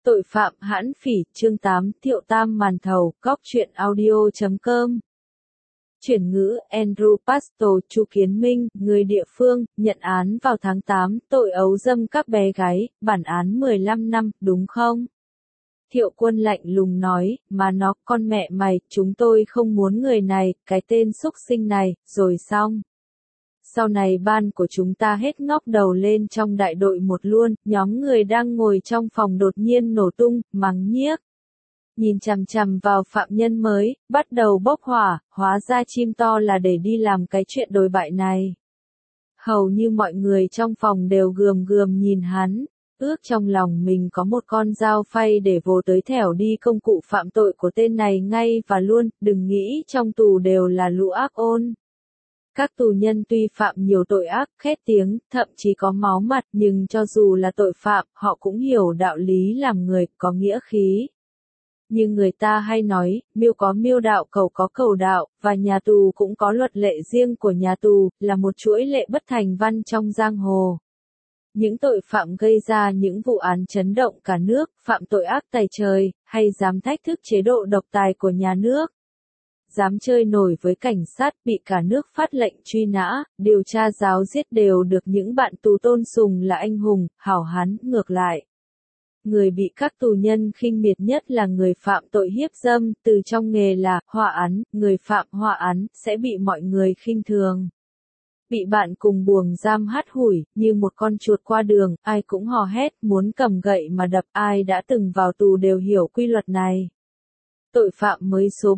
Tội phạm hãn phỉ, chương 8, Thiệu Tam màn thầu, góc truyện audio.com. Chuyển ngữ, Andrew Pastor, Chu Kiến Minh, người địa phương, nhận án vào tháng 8, tội ấu dâm các bé gái, bản án 15 năm, đúng không? Thiệu Quân lạnh lùng nói, mà nó, con mẹ mày, chúng tôi không muốn người này, cái tên xúc sinh này, rồi xong. Sau này ban của chúng ta hết ngóc đầu lên trong đại đội một luôn, nhóm người đang ngồi trong phòng đột nhiên nổ tung, mắng nhiếc. Nhìn chằm chằm vào phạm nhân mới, bắt đầu bốc hỏa, hóa ra chim to là để đi làm cái chuyện đồi bại này. Hầu như mọi người trong phòng đều gườm gườm nhìn hắn, ước trong lòng mình có một con dao phay để vồ tới thẻo đi công cụ phạm tội của tên này ngay và luôn, đừng nghĩ trong tù đều là lũ ác ôn. Các tù nhân tuy phạm nhiều tội ác, khét tiếng, thậm chí có máu mặt, nhưng cho dù là tội phạm, họ cũng hiểu đạo lý làm người, có nghĩa khí. Như người ta hay nói, miêu có miêu đạo, cầu có cầu đạo, và nhà tù cũng có luật lệ riêng của nhà tù, là một chuỗi lệ bất thành văn trong giang hồ. Những tội phạm gây ra những vụ án chấn động cả nước, phạm tội ác tày trời, hay dám thách thức chế độ độc tài của nhà nước. Dám chơi nổi với cảnh sát, bị cả nước phát lệnh truy nã, điều tra giáo giết đều được những bạn tù tôn sùng là anh hùng, hảo hán, ngược lại. Người bị các tù nhân khinh miệt nhất là người phạm tội hiếp dâm, từ trong nghề là họa án, người phạm họa án, sẽ bị mọi người khinh thường. Bị bạn cùng buồng giam hắt hủi, như một con chuột qua đường, ai cũng hò hét, muốn cầm gậy mà đập, ai đã từng vào tù đều hiểu quy luật này. Tội phạm mới số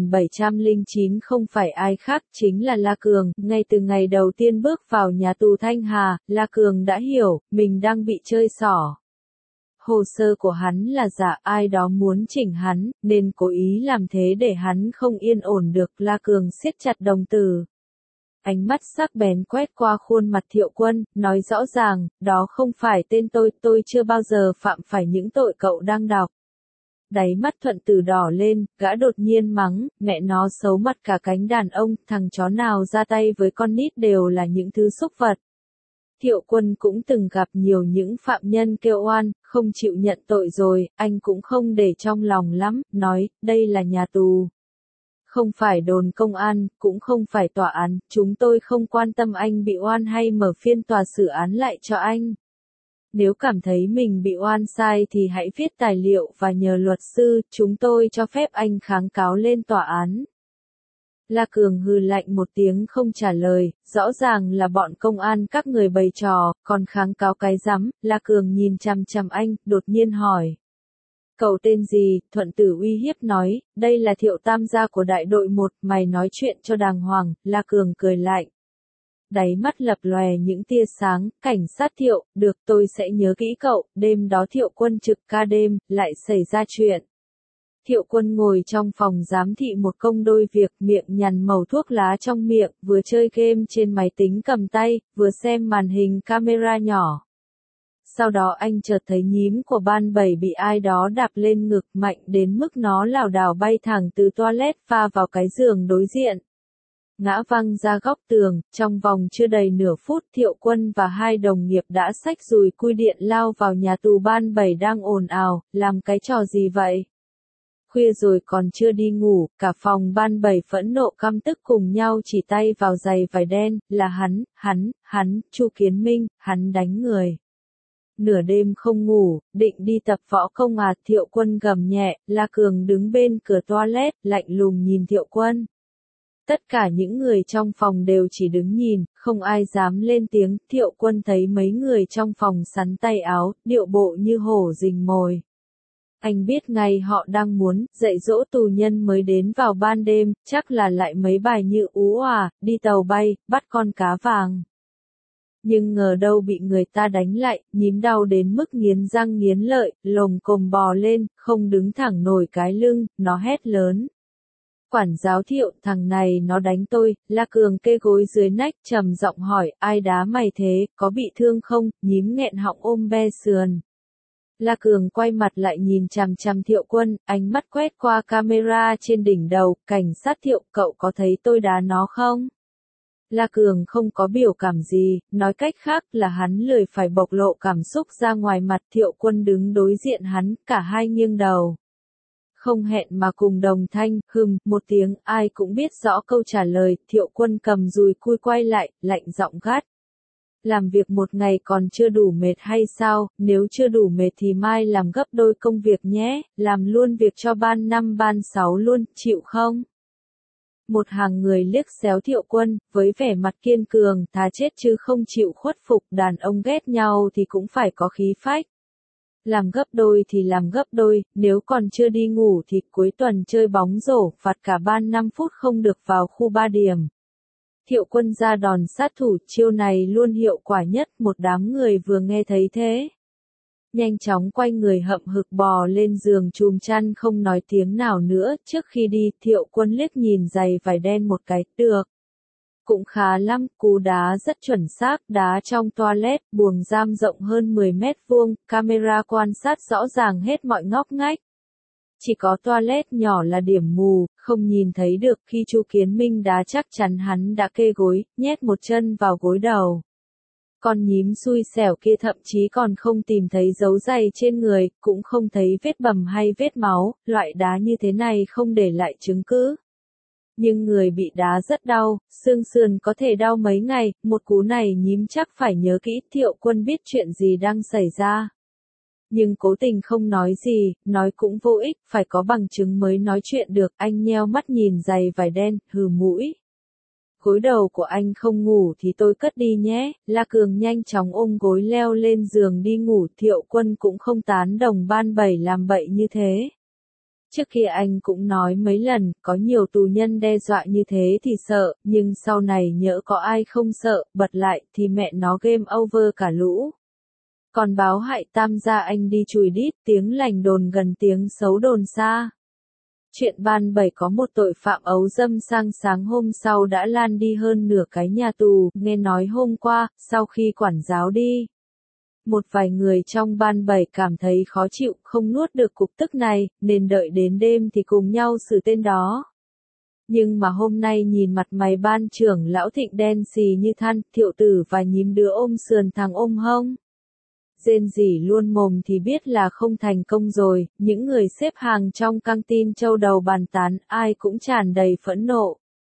3709 không phải ai khác, chính là La Cường. Ngay từ ngày đầu tiên bước vào nhà tù Thanh Hà, La Cường đã hiểu, mình đang bị chơi xỏ. Hồ sơ của hắn là giả, ai đó muốn chỉnh hắn, nên cố ý làm thế để hắn không yên ổn được. La Cường siết chặt đồng tử. Ánh mắt sắc bén quét qua khuôn mặt Thiệu Quân, nói rõ ràng, đó không phải tên tôi chưa bao giờ phạm phải những tội cậu đang đọc. Đáy mắt Thuận Tử đỏ lên, gã đột nhiên mắng, mẹ nó xấu mặt cả cánh đàn ông, thằng chó nào ra tay với con nít đều là những thứ xúc vật. Thiệu Quân cũng từng gặp nhiều những phạm nhân kêu oan, không chịu nhận tội rồi, anh cũng không để trong lòng lắm, nói, đây là nhà tù. Không phải đồn công an, cũng không phải tòa án, chúng tôi không quan tâm anh bị oan hay mở phiên tòa xử án lại cho anh. Nếu cảm thấy mình bị oan sai thì hãy viết tài liệu và nhờ luật sư, chúng tôi cho phép anh kháng cáo lên tòa án. La Cường hừ lạnh một tiếng không trả lời, rõ ràng là bọn công an các người bày trò, còn kháng cáo cái rắm. La Cường nhìn chằm chằm anh, đột nhiên hỏi. Cậu tên gì? Thuận Tử uy hiếp nói, đây là Thiệu Tam gia của đại đội 1, mày nói chuyện cho đàng hoàng. La Cường cười lạnh. Đáy mắt lập lòe những tia sáng, cảnh sát Thiệu, được tôi sẽ nhớ kỹ cậu. Đêm đó Thiệu Quân trực ca đêm, lại xảy ra chuyện. Thiệu Quân ngồi trong phòng giám thị một công đôi việc, miệng nhằn mẩu thuốc lá trong miệng, vừa chơi game trên máy tính cầm tay, vừa xem màn hình camera nhỏ. Sau đó anh chợt thấy nhím của ban 7 bị ai đó đạp lên ngực mạnh đến mức nó lảo đảo bay thẳng từ toilet pha vào cái giường đối diện. Ngã văng ra góc tường, trong vòng chưa đầy nửa phút Thiệu Quân và hai đồng nghiệp đã xách dùi cui điện lao vào nhà tù ban 7 đang ồn ào, làm cái trò gì vậy? Khuya rồi còn chưa đi ngủ, cả phòng ban 7 phẫn nộ căm tức cùng nhau chỉ tay vào giày vải đen, là hắn, Chu Kiến Minh, hắn đánh người. Nửa đêm không ngủ, định đi tập võ công à? Thiệu Quân gầm nhẹ. La Cường đứng bên cửa toilet, lạnh lùng nhìn Thiệu Quân. Tất cả những người trong phòng đều chỉ đứng nhìn, không ai dám lên tiếng. Thiệu Quân thấy mấy người trong phòng sắn tay áo, điệu bộ như hổ rình mồi. Anh biết ngay họ đang muốn dạy dỗ tù nhân mới đến vào ban đêm, chắc là lại mấy bài như ú à, đi tàu bay, bắt con cá vàng. Nhưng ngờ đâu bị người ta đánh lại, nhím đau đến mức nghiến răng nghiến lợi, lồm cồm bò lên, không đứng thẳng nổi cái lưng, nó hét lớn. Quản giáo Thiệu, thằng này nó đánh tôi. La Cường kê gối dưới nách, trầm giọng hỏi, ai đá mày thế, có bị thương không? Nhím nghẹn họng ôm be sườn. La Cường quay mặt lại nhìn chằm chằm Thiệu Quân, ánh mắt quét qua camera trên đỉnh đầu, cảnh sát Thiệu, cậu có thấy tôi đá nó không? La Cường không có biểu cảm gì, nói cách khác là hắn lười phải bộc lộ cảm xúc ra ngoài mặt. Thiệu Quân đứng đối diện hắn, cả hai nghiêng đầu. Không hẹn mà cùng đồng thanh, một tiếng, ai cũng biết rõ câu trả lời. Thiệu Quân cầm dùi cui quay lại, lạnh giọng gắt. Làm việc một ngày còn chưa đủ mệt hay sao, nếu chưa đủ mệt thì mai làm gấp đôi công việc nhé, làm luôn việc cho ban 5 ban 6 luôn, chịu không? Một hàng người liếc xéo Thiệu Quân, với vẻ mặt kiên cường, thà chết chứ không chịu khuất phục. Đàn ông ghét nhau thì cũng phải có khí phách. Làm gấp đôi thì làm gấp đôi, nếu còn chưa đi ngủ thì cuối tuần chơi bóng rổ, phạt cả ban 5 phút không được vào khu 3 điểm. Thiệu Quân ra đòn sát thủ, chiêu này luôn hiệu quả nhất. Một đám người vừa nghe thấy thế, nhanh chóng quay người hậm hực bò lên giường chùm chăn không nói tiếng nào nữa. Trước khi đi, Thiệu Quân liếc nhìn giày vải đen một cái, được. Cũng khá lắm, cú đá rất chuẩn xác, đá trong toilet, buồng giam rộng hơn 10 mét vuông, camera quan sát rõ ràng hết mọi ngóc ngách. Chỉ có toilet nhỏ là điểm mù, không nhìn thấy được. Khi Chu Kiến Minh đá chắc chắn hắn đã kê gối, nhét một chân vào gối đầu. Con nhím xui xẻo kia thậm chí còn không tìm thấy dấu giày trên người, cũng không thấy vết bầm hay vết máu, loại đá như thế này không để lại chứng cứ. Nhưng người bị đá rất đau, xương sườn có thể đau mấy ngày, một cú này nhím chắc phải nhớ kỹ. Thiệu Quân biết chuyện gì đang xảy ra. Nhưng cố tình không nói gì, nói cũng vô ích, phải có bằng chứng mới nói chuyện được. Anh nheo mắt nhìn giày vải đen, hừ mũi. Gối đầu của anh không ngủ thì tôi cất đi nhé. La Cường nhanh chóng ôm gối leo lên giường đi ngủ. Thiệu Quân cũng không tán đồng ban 7 làm bậy như thế. Trước kia anh cũng nói mấy lần, có nhiều tù nhân đe dọa như thế thì sợ, nhưng sau này nhỡ có ai không sợ, bật lại thì mẹ nó game over cả lũ. Còn báo hại tam gia anh đi chùi đít, tiếng lành đồn gần tiếng xấu đồn xa. Chuyện ban 7 có một tội phạm ấu dâm sang sáng hôm sau đã lan đi hơn nửa cái nhà tù. Nghe nói hôm qua, sau khi quản giáo đi, một vài người trong ban 7 cảm thấy khó chịu, không nuốt được cục tức này, nên đợi đến đêm thì cùng nhau xử tên đó. Nhưng mà hôm nay nhìn mặt mày ban trưởng lão Thịnh đen xì như than. Thiệu Tử và nhím đứa ôm sườn thằng ôm hông. Rên rỉ luôn mồm thì biết là không thành công rồi. Những người xếp hàng trong căng tin châu đầu bàn tán, ai cũng tràn đầy phẫn nộ.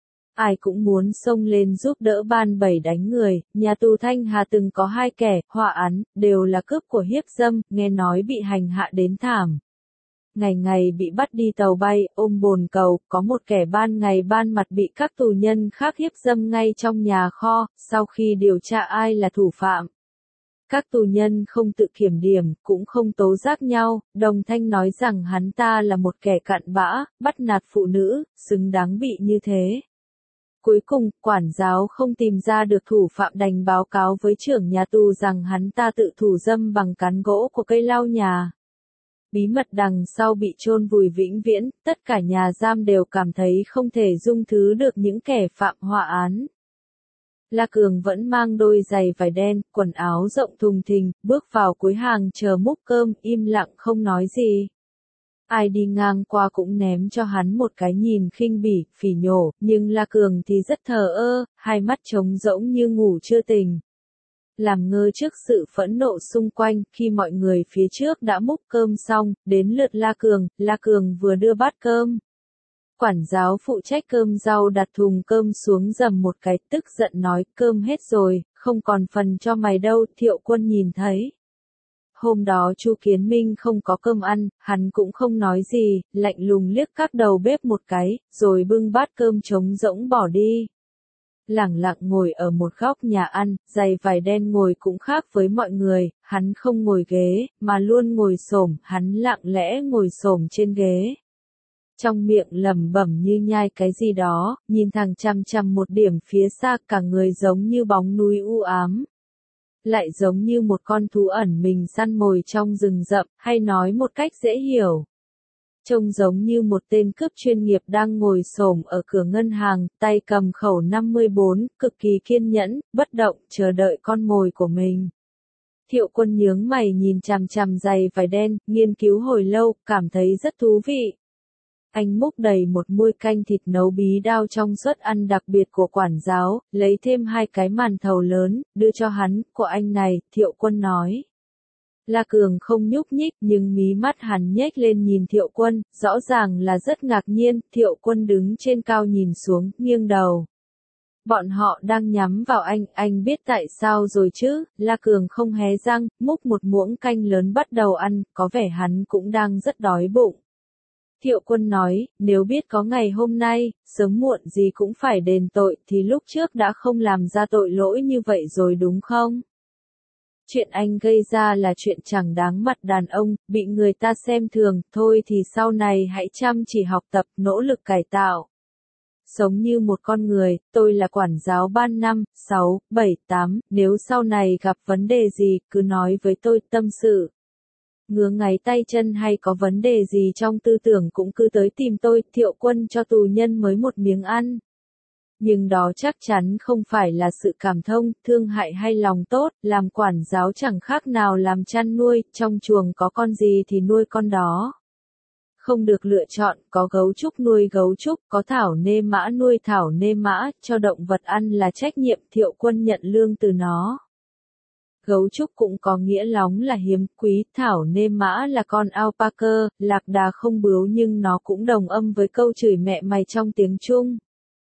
Ai cũng muốn xông lên giúp đỡ ban 7 đánh người. Nhà tù Thanh Hà từng có 2 kẻ, họa án, đều là cướp của hiếp dâm, nghe nói bị hành hạ đến thảm. Ngày ngày bị bắt đi tàu bay, ôm bồn cầu. Có một kẻ ban ngày ban mặt bị các tù nhân khác hiếp dâm ngay trong nhà kho. Sau khi điều tra ai là thủ phạm, các tù nhân không tự kiểm điểm, cũng không tố giác nhau. Đồng thanh nói rằng hắn ta là một kẻ cặn bã, bắt nạt phụ nữ, xứng đáng bị như thế. Cuối cùng, quản giáo không tìm ra được thủ phạm đành báo cáo với trưởng nhà tù rằng hắn ta tự thủ dâm bằng cán gỗ của cây lau nhà. Bí mật đằng sau bị chôn vùi vĩnh viễn, tất cả nhà giam đều cảm thấy không thể dung thứ được những kẻ phạm họa án. La Cường vẫn mang đôi giày vải đen, quần áo rộng thùng thình, bước vào cuối hàng chờ múc cơm, im lặng không nói gì. Ai đi ngang qua cũng ném cho hắn một cái nhìn khinh bỉ, phỉ nhổ, nhưng La Cường thì rất thờ ơ, hai mắt trống rỗng như ngủ chưa tỉnh. Làm ngơ trước sự phẫn nộ xung quanh, khi mọi người phía trước đã múc cơm xong, đến lượt La Cường vừa đưa bát cơm. Quản giáo phụ trách cơm rau đặt thùng cơm xuống dầm một cái, tức giận nói, cơm hết rồi, không còn phần cho mày đâu. Thiệu Quân nhìn thấy. Hôm đó Chu Kiến Minh không có cơm ăn, hắn cũng không nói gì, lạnh lùng liếc các đầu bếp một cái, rồi bưng bát cơm trống rỗng bỏ đi. Lẳng lặng ngồi ở một góc nhà ăn, giày vải đen ngồi cũng khác với mọi người, hắn không ngồi ghế, mà luôn ngồi xổm, hắn lặng lẽ ngồi xổm trên ghế. Trong miệng lẩm bẩm như nhai cái gì đó, nhìn thẳng chằm chằm một điểm phía xa, cả người giống như bóng núi u ám. Lại giống như một con thú ẩn mình săn mồi trong rừng rậm, hay nói một cách dễ hiểu. Trông giống như một tên cướp chuyên nghiệp đang ngồi xổm ở cửa ngân hàng, tay cầm khẩu 54, cực kỳ kiên nhẫn, bất động, chờ đợi con mồi của mình. Thiệu Quân nhướng mày nhìn chằm chằm giày vải đen, nghiên cứu hồi lâu, cảm thấy rất thú vị. Anh múc đầy một muôi canh thịt nấu bí đao trong suất ăn đặc biệt của quản giáo, lấy thêm 2 cái màn thầu lớn, đưa cho hắn, của anh này, Thiệu Quân nói. La Cường không nhúc nhích nhưng mí mắt hắn nhếch lên nhìn Thiệu Quân, rõ ràng là rất ngạc nhiên, Thiệu Quân đứng trên cao nhìn xuống, nghiêng đầu. Bọn họ đang nhắm vào anh biết tại sao rồi chứ, La Cường không hé răng, múc một muỗng canh lớn bắt đầu ăn, có vẻ hắn cũng đang rất đói bụng. Thiệu Quân nói, nếu biết có ngày hôm nay, sớm muộn gì cũng phải đền tội thì lúc trước đã không làm ra tội lỗi như vậy rồi đúng không? Chuyện anh gây ra là chuyện chẳng đáng mặt đàn ông, bị người ta xem thường, thôi thì sau này hãy chăm chỉ học tập, nỗ lực cải tạo. Sống như một con người, tôi là quản giáo ban 5, 6, 7, 8, nếu sau này gặp vấn đề gì, cứ nói với tôi tâm sự. Ngứa ngáy tay chân hay có vấn đề gì trong tư tưởng cũng cứ tới tìm tôi, Thiệu Quân cho tù nhân mới một miếng ăn. Nhưng đó chắc chắn không phải là sự cảm thông, thương hại hay lòng tốt, làm quản giáo chẳng khác nào làm chăn nuôi, trong chuồng có con gì thì nuôi con đó. Không được lựa chọn, có gấu trúc nuôi gấu trúc, có thảo nê mã nuôi thảo nê mã, cho động vật ăn là trách nhiệm, Thiệu Quân nhận lương từ nó. Gấu trúc cũng có nghĩa lóng là hiếm quý, thảo nê mã là con alpaca, lạc đà không bướu nhưng nó cũng đồng âm với câu chửi mẹ mày trong tiếng Trung.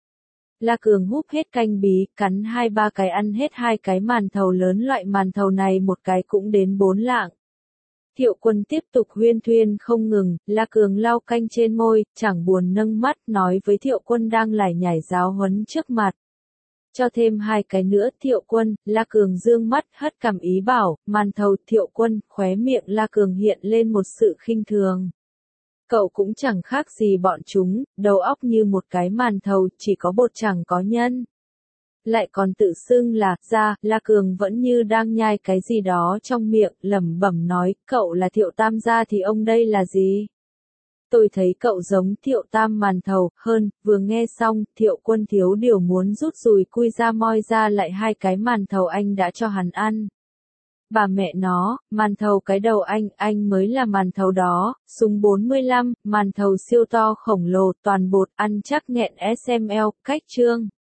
La Cường húp hết canh bí, cắn 2-3 cái ăn hết 2 cái màn thầu lớn, loại màn thầu này một cái cũng đến 4 lạng. Thiệu Quân tiếp tục huyên thuyên không ngừng, La Cường lau canh trên môi, chẳng buồn nâng mắt, nói với Thiệu Quân đang lải nhải giáo huấn trước mặt. Cho thêm 2 cái nữa, Thiệu Quân, La Cường dương mắt, hất cằm ý bảo, màn thầu, Thiệu Quân, khóe miệng La Cường hiện lên một sự khinh thường. Cậu cũng chẳng khác gì bọn chúng, đầu óc như một cái màn thầu, chỉ có bột chẳng có nhân. Lại còn tự xưng là, ra, La Cường vẫn như đang nhai cái gì đó trong miệng, lẩm bẩm nói, cậu là Thiệu Tam gia thì ông đây là gì? Tôi thấy cậu giống Thiệu Tam màn thầu, hơn, vừa nghe xong, Thiệu Quân thiếu điều muốn rút dùi cui ra moi ra lại 2 cái màn thầu anh đã cho hắn ăn. Bà mẹ nó, màn thầu cái đầu anh mới là màn thầu đó, súng 45, màn thầu siêu to khổng lồ, toàn bột, ăn chắc nghẹn SML, cách chương.